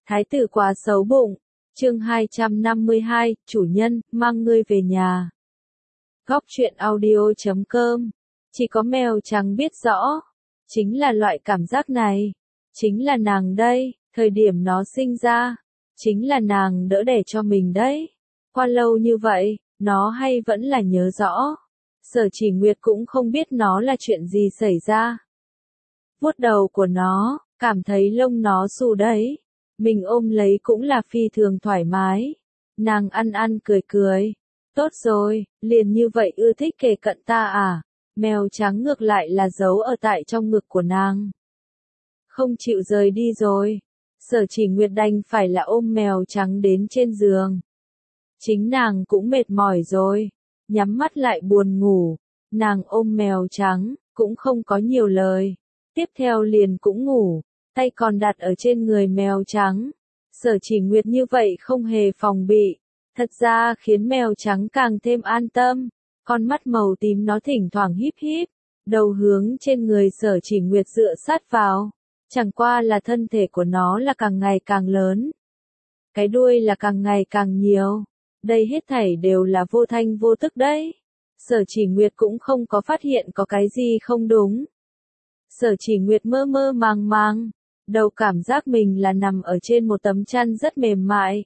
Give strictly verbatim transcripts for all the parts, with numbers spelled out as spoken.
Thái tử quá xấu bụng. Chương hai trăm năm mươi hai, chủ nhân, mang ngươi về nhà. Góc truyện audio chấm com. Chỉ có mèo trắng biết rõ. Chính là loại cảm giác này. Chính là nàng đây, thời điểm nó sinh ra. Chính là nàng đỡ đẻ cho mình đấy. Qua lâu như vậy, nó hay vẫn là nhớ rõ. Sở Chỉ Nguyệt cũng không biết nó là chuyện gì xảy ra. Vuốt đầu của nó, cảm thấy lông nó xù đấy. Mình ôm lấy cũng là phi thường thoải mái. Nàng ăn ăn cười cười. Tốt rồi, liền như vậy ưa thích kề cận ta à? Mèo trắng ngược lại là giấu ở tại trong ngực của nàng. Không chịu rời đi rồi. Sở Chỉ Nguyệt đành phải là ôm mèo trắng đến trên giường. Chính nàng cũng mệt mỏi rồi. Nhắm mắt lại buồn ngủ. Nàng ôm mèo trắng, cũng không có nhiều lời. Tiếp theo liền cũng ngủ. Tay còn đặt ở trên người mèo trắng. Sở Chỉ Nguyệt như vậy không hề phòng bị. Thật ra khiến mèo trắng càng thêm an tâm. Con mắt màu tím nó thỉnh thoảng híp híp. Đầu hướng trên người Sở Chỉ Nguyệt dựa sát vào. Chẳng qua là thân thể của nó là càng ngày càng lớn. Cái đuôi là càng ngày càng nhiều. Đây hết thảy đều là vô thanh vô tức đấy. Sở Chỉ Nguyệt cũng không có phát hiện có cái gì không đúng. Sở Chỉ Nguyệt mơ mơ màng màng. Đầu cảm giác mình là nằm ở trên một tấm chăn rất mềm mại.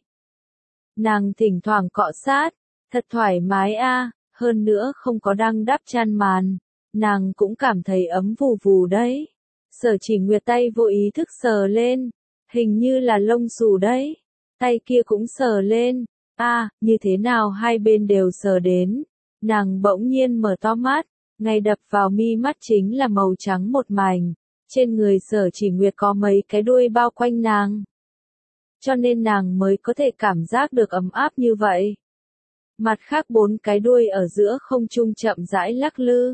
Nàng thỉnh thoảng cọ sát, thật thoải mái a, hơn nữa không có đang đắp chăn màn, nàng cũng cảm thấy ấm vù vù đấy. Sở Chỉ Nguyệt tay vô ý thức sờ lên, hình như là lông xù đấy, tay kia cũng sờ lên, a, như thế nào hai bên đều sờ đến, nàng bỗng nhiên mở to mắt, ngay đập vào mi mắt chính là màu trắng một mảnh. Trên người Sở Chỉ Nguyệt có mấy cái đuôi bao quanh nàng. Cho nên nàng mới có thể cảm giác được ấm áp như vậy. Mặt khác bốn cái đuôi ở giữa không trung chậm rãi lắc lư.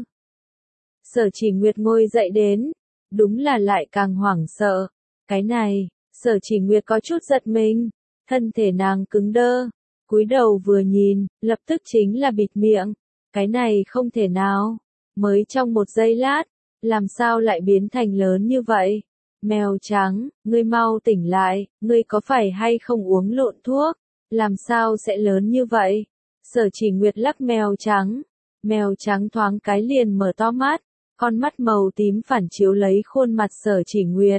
Sở Chỉ Nguyệt ngồi dậy đến. Đúng là lại càng hoảng sợ. Cái này, Sở Chỉ Nguyệt có chút giật mình. Thân thể nàng cứng đơ. Cúi đầu vừa nhìn, lập tức chính là bịt miệng. Cái này không thể nào. Mới trong một giây lát. Làm sao lại biến thành lớn như vậy? Mèo trắng, ngươi mau tỉnh lại, ngươi có phải hay không uống lộn thuốc? Làm sao sẽ lớn như vậy? Sở Chỉ Nguyệt lắc mèo trắng. Mèo trắng thoáng cái liền mở to mắt, con mắt màu tím phản chiếu lấy khuôn mặt Sở Chỉ Nguyệt.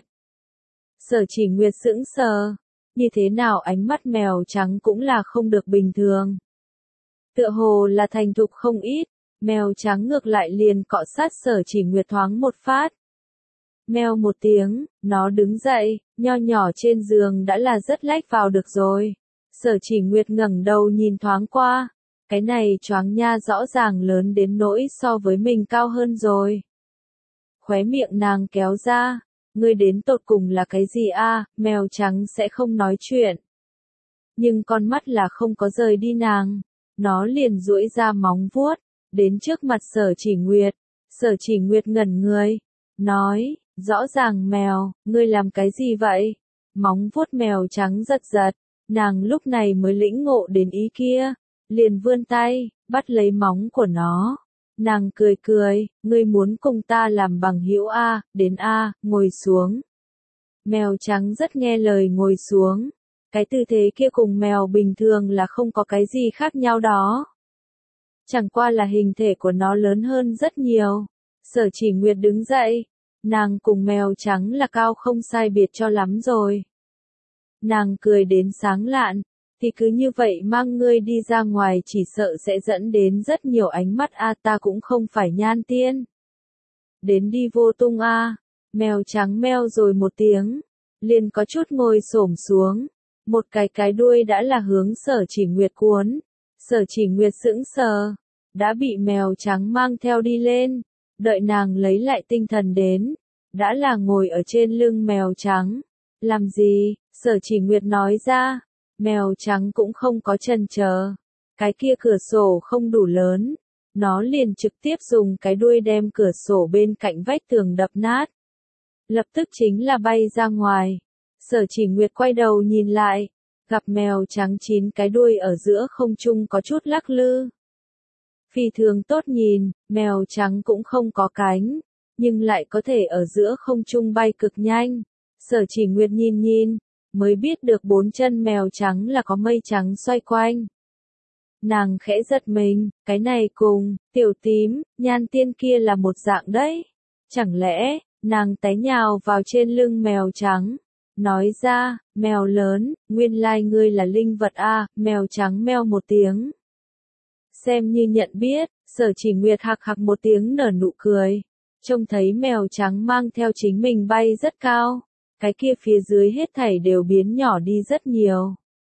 Sở Chỉ Nguyệt sững sờ, như thế nào ánh mắt mèo trắng cũng là không được bình thường. Tựa hồ là thành thục không ít. Mèo trắng ngược lại liền cọ sát Sở Chỉ Nguyệt thoáng một phát. Mèo một tiếng, nó đứng dậy, nho nhỏ trên giường đã là rất lách vào được rồi. Sở Chỉ Nguyệt ngẩng đầu nhìn thoáng qua. Cái này choáng nha rõ ràng lớn đến nỗi so với mình cao hơn rồi. Khóe miệng nàng kéo ra. Ngươi đến tột cùng là cái gì a? Mèo trắng sẽ không nói chuyện. Nhưng con mắt là không có rời đi nàng. Nó liền duỗi ra móng vuốt. Đến trước mặt Sở Chỉ Nguyệt. Sở Chỉ Nguyệt ngẩn người. Nói, rõ ràng mèo, ngươi làm cái gì vậy? Móng vuốt mèo trắng giật giật. Nàng lúc này mới lĩnh ngộ đến ý kia. Liền vươn tay, bắt lấy móng của nó. Nàng cười cười, ngươi muốn cùng ta làm bằng hữu a, đến a, ngồi xuống. Mèo trắng rất nghe lời ngồi xuống. Cái tư thế kia cùng mèo bình thường là không có cái gì khác nhau đó. Chẳng qua là hình thể của nó lớn hơn rất nhiều. Sở Chỉ Nguyệt đứng dậy. Nàng cùng mèo trắng là cao không sai biệt cho lắm rồi. Nàng cười đến sáng lạn. Thì cứ như vậy mang ngươi đi ra ngoài chỉ sợ sẽ dẫn đến rất nhiều ánh mắt a, ta cũng không phải nhan tiên. Đến đi vô tung a. Mèo trắng meo rồi một tiếng. Liền có chút ngồi xổm xuống. Một cái cái đuôi đã là hướng Sở Chỉ Nguyệt cuốn. Sở Chỉ Nguyệt sững sờ, đã bị mèo trắng mang theo đi lên, đợi nàng lấy lại tinh thần đến, đã là ngồi ở trên lưng mèo trắng. Làm gì? Sở Chỉ Nguyệt nói ra, mèo trắng cũng không có chần chờ, cái kia cửa sổ không đủ lớn, nó liền trực tiếp dùng cái đuôi đem cửa sổ bên cạnh vách tường đập nát. Lập tức chính là bay ra ngoài. Sở Chỉ Nguyệt quay đầu nhìn lại. Gặp mèo trắng chín cái đuôi ở giữa không trung có chút lắc lư. Phi thường tốt nhìn, mèo trắng cũng không có cánh, nhưng lại có thể ở giữa không trung bay cực nhanh. Sở Chỉ Nguyệt nhìn nhìn, mới biết được bốn chân mèo trắng là có mây trắng xoay quanh. Nàng khẽ giật mình, cái này cùng, tiểu tím, nhan tiên kia là một dạng đấy. Chẳng lẽ, nàng té nhào vào trên lưng mèo trắng. Nói ra, mèo lớn, nguyên lai ngươi là linh vật a. Mèo trắng meo một tiếng. Xem như nhận biết, Sở Chỉ Nguyệt hạc hạc một tiếng nở nụ cười. Trông thấy mèo trắng mang theo chính mình bay rất cao. Cái kia phía dưới hết thảy đều biến nhỏ đi rất nhiều.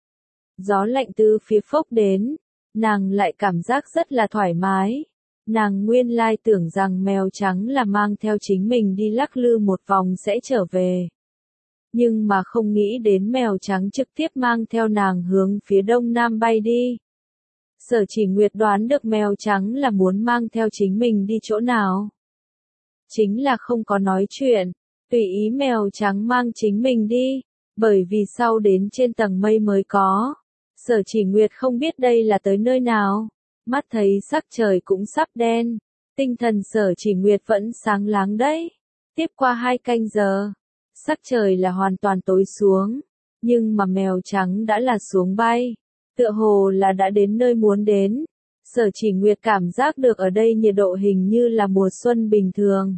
Gió lạnh từ phía phốc đến, nàng lại cảm giác rất là thoải mái. Nàng nguyên lai tưởng rằng mèo trắng là mang theo chính mình đi lắc lư một vòng sẽ trở về. Nhưng mà không nghĩ đến mèo trắng trực tiếp mang theo nàng hướng phía đông nam bay đi. Sở Chỉ Nguyệt đoán được mèo trắng là muốn mang theo chính mình đi chỗ nào. Chính là không có nói chuyện, tùy ý mèo trắng mang chính mình đi, bởi vì sau đến trên tầng mây mới có. Sở Chỉ Nguyệt không biết đây là tới nơi nào, mắt thấy sắc trời cũng sắp đen, tinh thần Sở Chỉ Nguyệt vẫn sáng láng đấy. Tiếp qua hai canh giờ, sắc trời là hoàn toàn tối xuống, nhưng mà mèo trắng đã là xuống bay, tựa hồ là đã đến nơi muốn đến. Sở Chỉ Nguyệt cảm giác được ở đây nhiệt độ hình như là mùa xuân bình thường.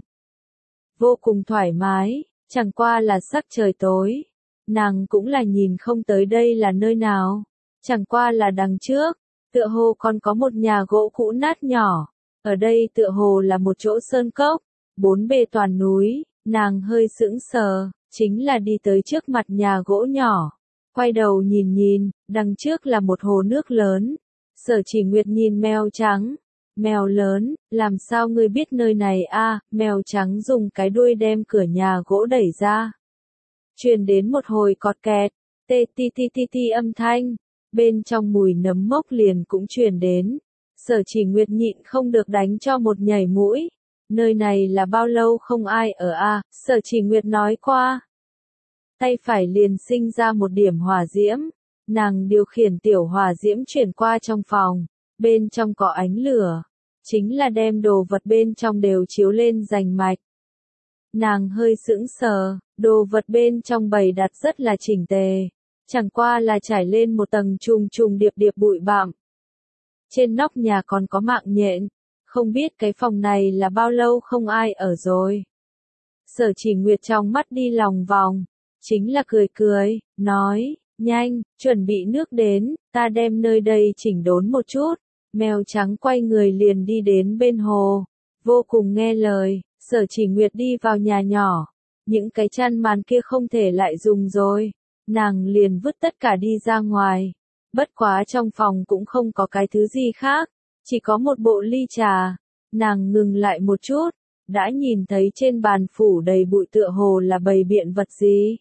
Vô cùng thoải mái, chẳng qua là sắc trời tối. Nàng cũng là nhìn không tới đây là nơi nào. Chẳng qua là đằng trước, tựa hồ còn có một nhà gỗ cũ nát nhỏ. Ở đây tựa hồ là một chỗ sơn cốc, bốn bề toàn núi. Nàng hơi sững sờ, chính là đi tới trước mặt nhà gỗ nhỏ. Quay đầu nhìn nhìn, đằng trước là một hồ nước lớn. Sở Chỉ Nguyệt nhìn mèo trắng. Mèo lớn, làm sao ngươi biết nơi này a? Mèo trắng dùng cái đuôi đem cửa nhà gỗ đẩy ra. Truyền đến một hồi cọt kẹt, tê ti ti ti ti âm thanh, bên trong mùi nấm mốc liền cũng truyền đến. Sở Chỉ Nguyệt nhịn không được đánh cho một nhảy mũi. Nơi này là bao lâu không ai ở a? Sở Chỉ Nguyệt nói qua. Tay phải liền sinh ra một điểm hỏa diễm, nàng điều khiển tiểu hỏa diễm chuyển qua trong phòng. Bên trong có ánh lửa, chính là đem đồ vật bên trong đều chiếu lên rành mạch. Nàng hơi sững sờ, đồ vật bên trong bày đặt rất là chỉnh tề, chẳng qua là trải lên một tầng trùng trùng điệp điệp bụi bặm. Trên nóc nhà còn có mạng nhện, không biết cái phòng này là bao lâu không ai ở rồi. Sở Chỉ Nguyệt trong mắt đi lòng vòng, chính là cười cười, nói, nhanh, chuẩn bị nước đến, ta đem nơi đây chỉnh đốn một chút. Mèo trắng quay người liền đi đến bên hồ, vô cùng nghe lời. Sở Chỉ Nguyệt đi vào nhà nhỏ, những cái chăn màn kia không thể lại dùng rồi, nàng liền vứt tất cả đi ra ngoài. Bất quá trong phòng cũng không có cái thứ gì khác, chỉ có một bộ ly trà. Nàng ngừng lại một chút, đã nhìn thấy trên bàn phủ đầy bụi tựa hồ là bày biện vật gì.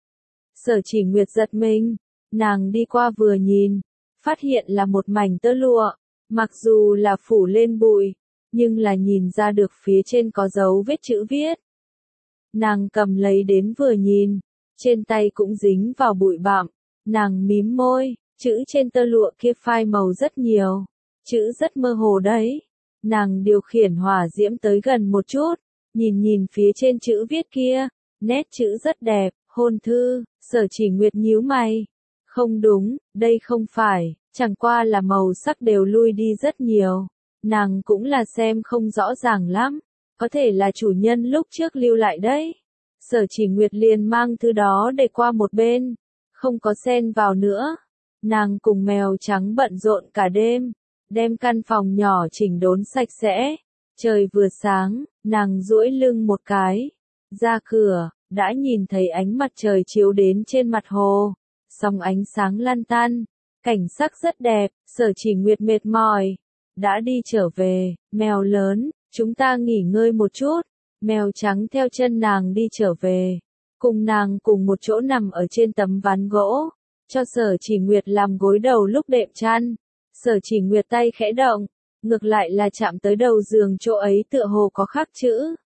Sở Chỉ Nguyệt giật mình, nàng đi qua vừa nhìn, phát hiện là một mảnh tơ lụa. Mặc dù là phủ lên bụi, nhưng là nhìn ra được phía trên có dấu vết chữ viết. Nàng cầm lấy đến vừa nhìn, trên tay cũng dính vào bụi bặm, nàng mím môi, chữ trên tơ lụa kia phai màu rất nhiều, chữ rất mơ hồ đấy. Nàng điều khiển hỏa diễm tới gần một chút, nhìn nhìn phía trên chữ viết kia, nét chữ rất đẹp, hôn thư. Sở Chỉ Nguyệt nhíu mày. Không đúng, đây không phải. Chẳng qua là màu sắc đều lui đi rất nhiều. Nàng cũng là xem không rõ ràng lắm. Có thể là chủ nhân lúc trước lưu lại đấy. Sở Chỉ Nguyệt liền mang thứ đó để qua một bên. Không có xen vào nữa. Nàng cùng mèo trắng bận rộn cả đêm. Đem căn phòng nhỏ chỉnh đốn sạch sẽ. Trời vừa sáng, nàng duỗi lưng một cái. Ra cửa, đã nhìn thấy ánh mặt trời chiếu đến trên mặt hồ. Sóng ánh sáng lăn tăn. Cảnh sắc rất đẹp, Sở Chỉ Nguyệt mệt mỏi, đã đi trở về. Mèo lớn, chúng ta nghỉ ngơi một chút. Mèo trắng theo chân nàng đi trở về, cùng nàng cùng một chỗ nằm ở trên tấm ván gỗ, cho Sở Chỉ Nguyệt làm gối đầu lúc đệm chăn. Sở Chỉ Nguyệt tay khẽ động, ngược lại là chạm tới đầu giường chỗ ấy tựa hồ có khắc chữ.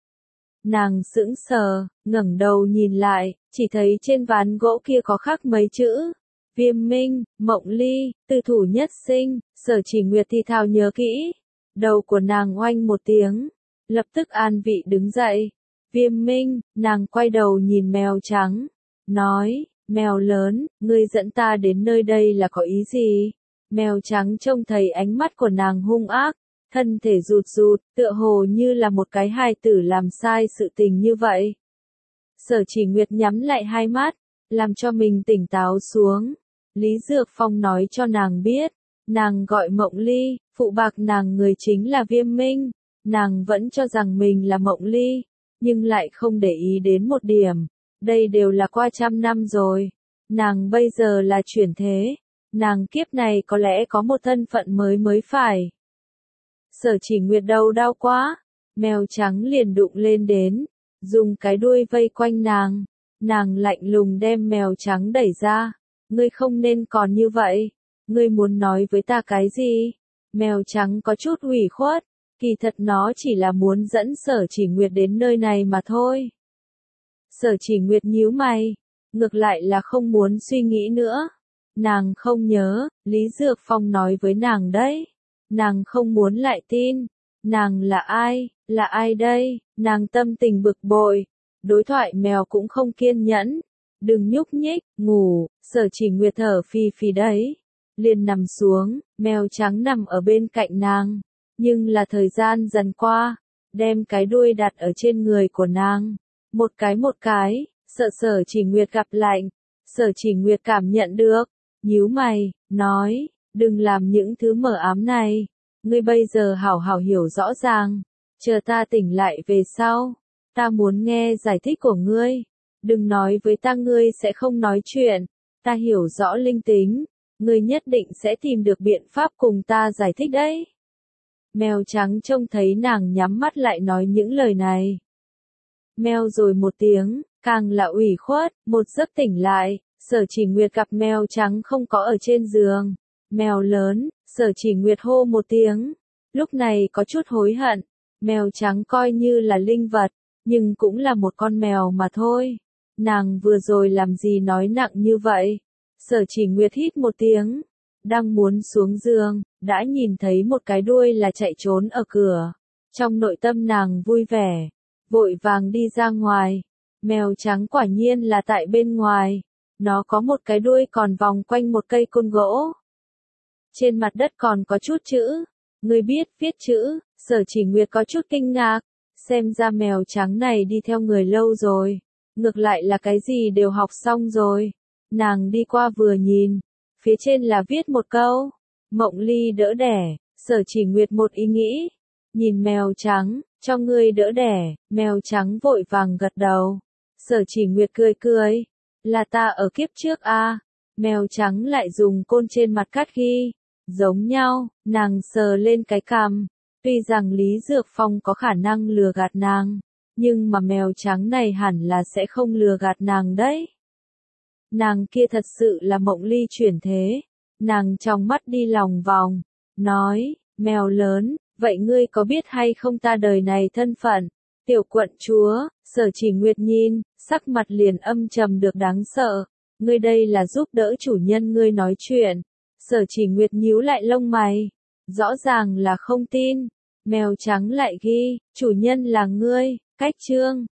Nàng sững sờ, ngẩng đầu nhìn lại, chỉ thấy trên ván gỗ kia có khắc mấy chữ. Viêm minh, mộng ly, tư thủ nhất sinh. Sở Chỉ Nguyệt thì thào nhớ kỹ. Đầu của nàng oanh một tiếng, lập tức an vị đứng dậy. Viêm minh, nàng quay đầu nhìn mèo trắng, nói, Mèo lớn, ngươi dẫn ta đến nơi đây là có ý gì? Mèo trắng trông thấy ánh mắt của nàng hung ác, thân thể rụt rụt, tựa hồ như là một cái hài tử làm sai sự tình như vậy. Sở Chỉ Nguyệt nhắm lại hai mắt, làm cho mình tỉnh táo xuống. Lý Dược Phong nói cho nàng biết, nàng gọi Mộng Ly, phụ bạc nàng người chính là Viêm Minh. Nàng vẫn cho rằng mình là Mộng Ly, nhưng lại không để ý đến một điểm. Đây đều là qua trăm năm rồi. Nàng bây giờ là chuyển thế. Nàng kiếp này có lẽ có một thân phận mới mới phải. Sở Chỉ Nguyệt đầu đau quá. Mèo trắng liền đụng lên đến, dùng cái đuôi vây quanh nàng. Nàng lạnh lùng đem mèo trắng đẩy ra. Ngươi không nên còn như vậy. Ngươi muốn nói với ta cái gì? Mèo trắng có chút ủy khuất. Kỳ thật nó chỉ là muốn dẫn Sở Chỉ Nguyệt đến nơi này mà thôi. Sở Chỉ Nguyệt nhíu mày, ngược lại là không muốn suy nghĩ nữa. Nàng không nhớ, Lý Dược Phong nói với nàng đấy. Nàng không muốn lại tin. Nàng là ai, là ai đây? Nàng tâm tình bực bội. Đối thoại mèo cũng không kiên nhẫn. Đừng nhúc nhích, ngủ, Sở Chỉ Nguyệt thở phì phì đấy. Liền nằm xuống, mèo trắng nằm ở bên cạnh nàng. Nhưng là thời gian dần qua, đem cái đuôi đặt ở trên người của nàng. Một cái một cái, sợ Sở Chỉ Nguyệt gặp lạnh. Sở Chỉ Nguyệt cảm nhận được, nhíu mày, nói, đừng làm những thứ mờ ám này. Ngươi bây giờ hảo hảo hiểu rõ ràng, chờ ta tỉnh lại về sau. Ta muốn nghe giải thích của ngươi. Đừng nói với ta ngươi sẽ không nói chuyện. Ta hiểu rõ linh tính. Ngươi nhất định sẽ tìm được biện pháp cùng ta giải thích đấy. Mèo trắng trông thấy nàng nhắm mắt lại nói những lời này. Mèo rồi một tiếng, càng là ủy khuất, một giấc tỉnh lại, Sở Chỉ Nguyệt gặp mèo trắng không có ở trên giường. Mèo lớn, Sở Chỉ Nguyệt hô một tiếng, lúc này có chút hối hận. Mèo trắng coi như là linh vật, nhưng cũng là một con mèo mà thôi. Nàng vừa rồi làm gì nói nặng như vậy? Sở Chỉ Nguyệt hít một tiếng, đang muốn xuống giường, đã nhìn thấy một cái đuôi là chạy trốn ở cửa. Trong nội tâm nàng vui vẻ, vội vàng đi ra ngoài. Mèo trắng quả nhiên là tại bên ngoài. Nó có một cái đuôi còn vòng quanh một cây côn gỗ. Trên mặt đất còn có chút chữ. Ngươi biết viết chữ? Sở Chỉ Nguyệt có chút kinh ngạc. Xem ra mèo trắng này đi theo người lâu rồi. Ngược lại là cái gì đều học xong rồi. Nàng đi qua vừa nhìn. Phía trên là viết một câu. Mộng Ly đỡ đẻ. Sở Chỉ Nguyệt một ý nghĩ. Nhìn mèo trắng, cho ngươi đỡ đẻ. Mèo trắng vội vàng gật đầu. Sở Chỉ Nguyệt cười cười. Là ta ở kiếp trước a. Mèo trắng lại dùng côn trên mặt cắt ghi. Giống nhau, nàng sờ lên cái cằm. Tuy rằng Lý Dược Phong có khả năng lừa gạt nàng, nhưng mà mèo trắng này hẳn là sẽ không lừa gạt nàng đấy. Nàng kia thật sự là Mộng Ly chuyển thế. Nàng trong mắt đi lòng vòng, nói, mèo lớn, vậy ngươi có biết hay không ta đời này thân phận? Tiểu quận chúa. Sở Chỉ Nguyệt nhìn, sắc mặt liền âm trầm được đáng sợ. Ngươi đây là giúp đỡ chủ nhân ngươi nói chuyện. Sở Chỉ Nguyệt nhíu lại lông mày. Rõ ràng là không tin. Mèo trắng lại ghi, chủ nhân là ngươi, cách chương.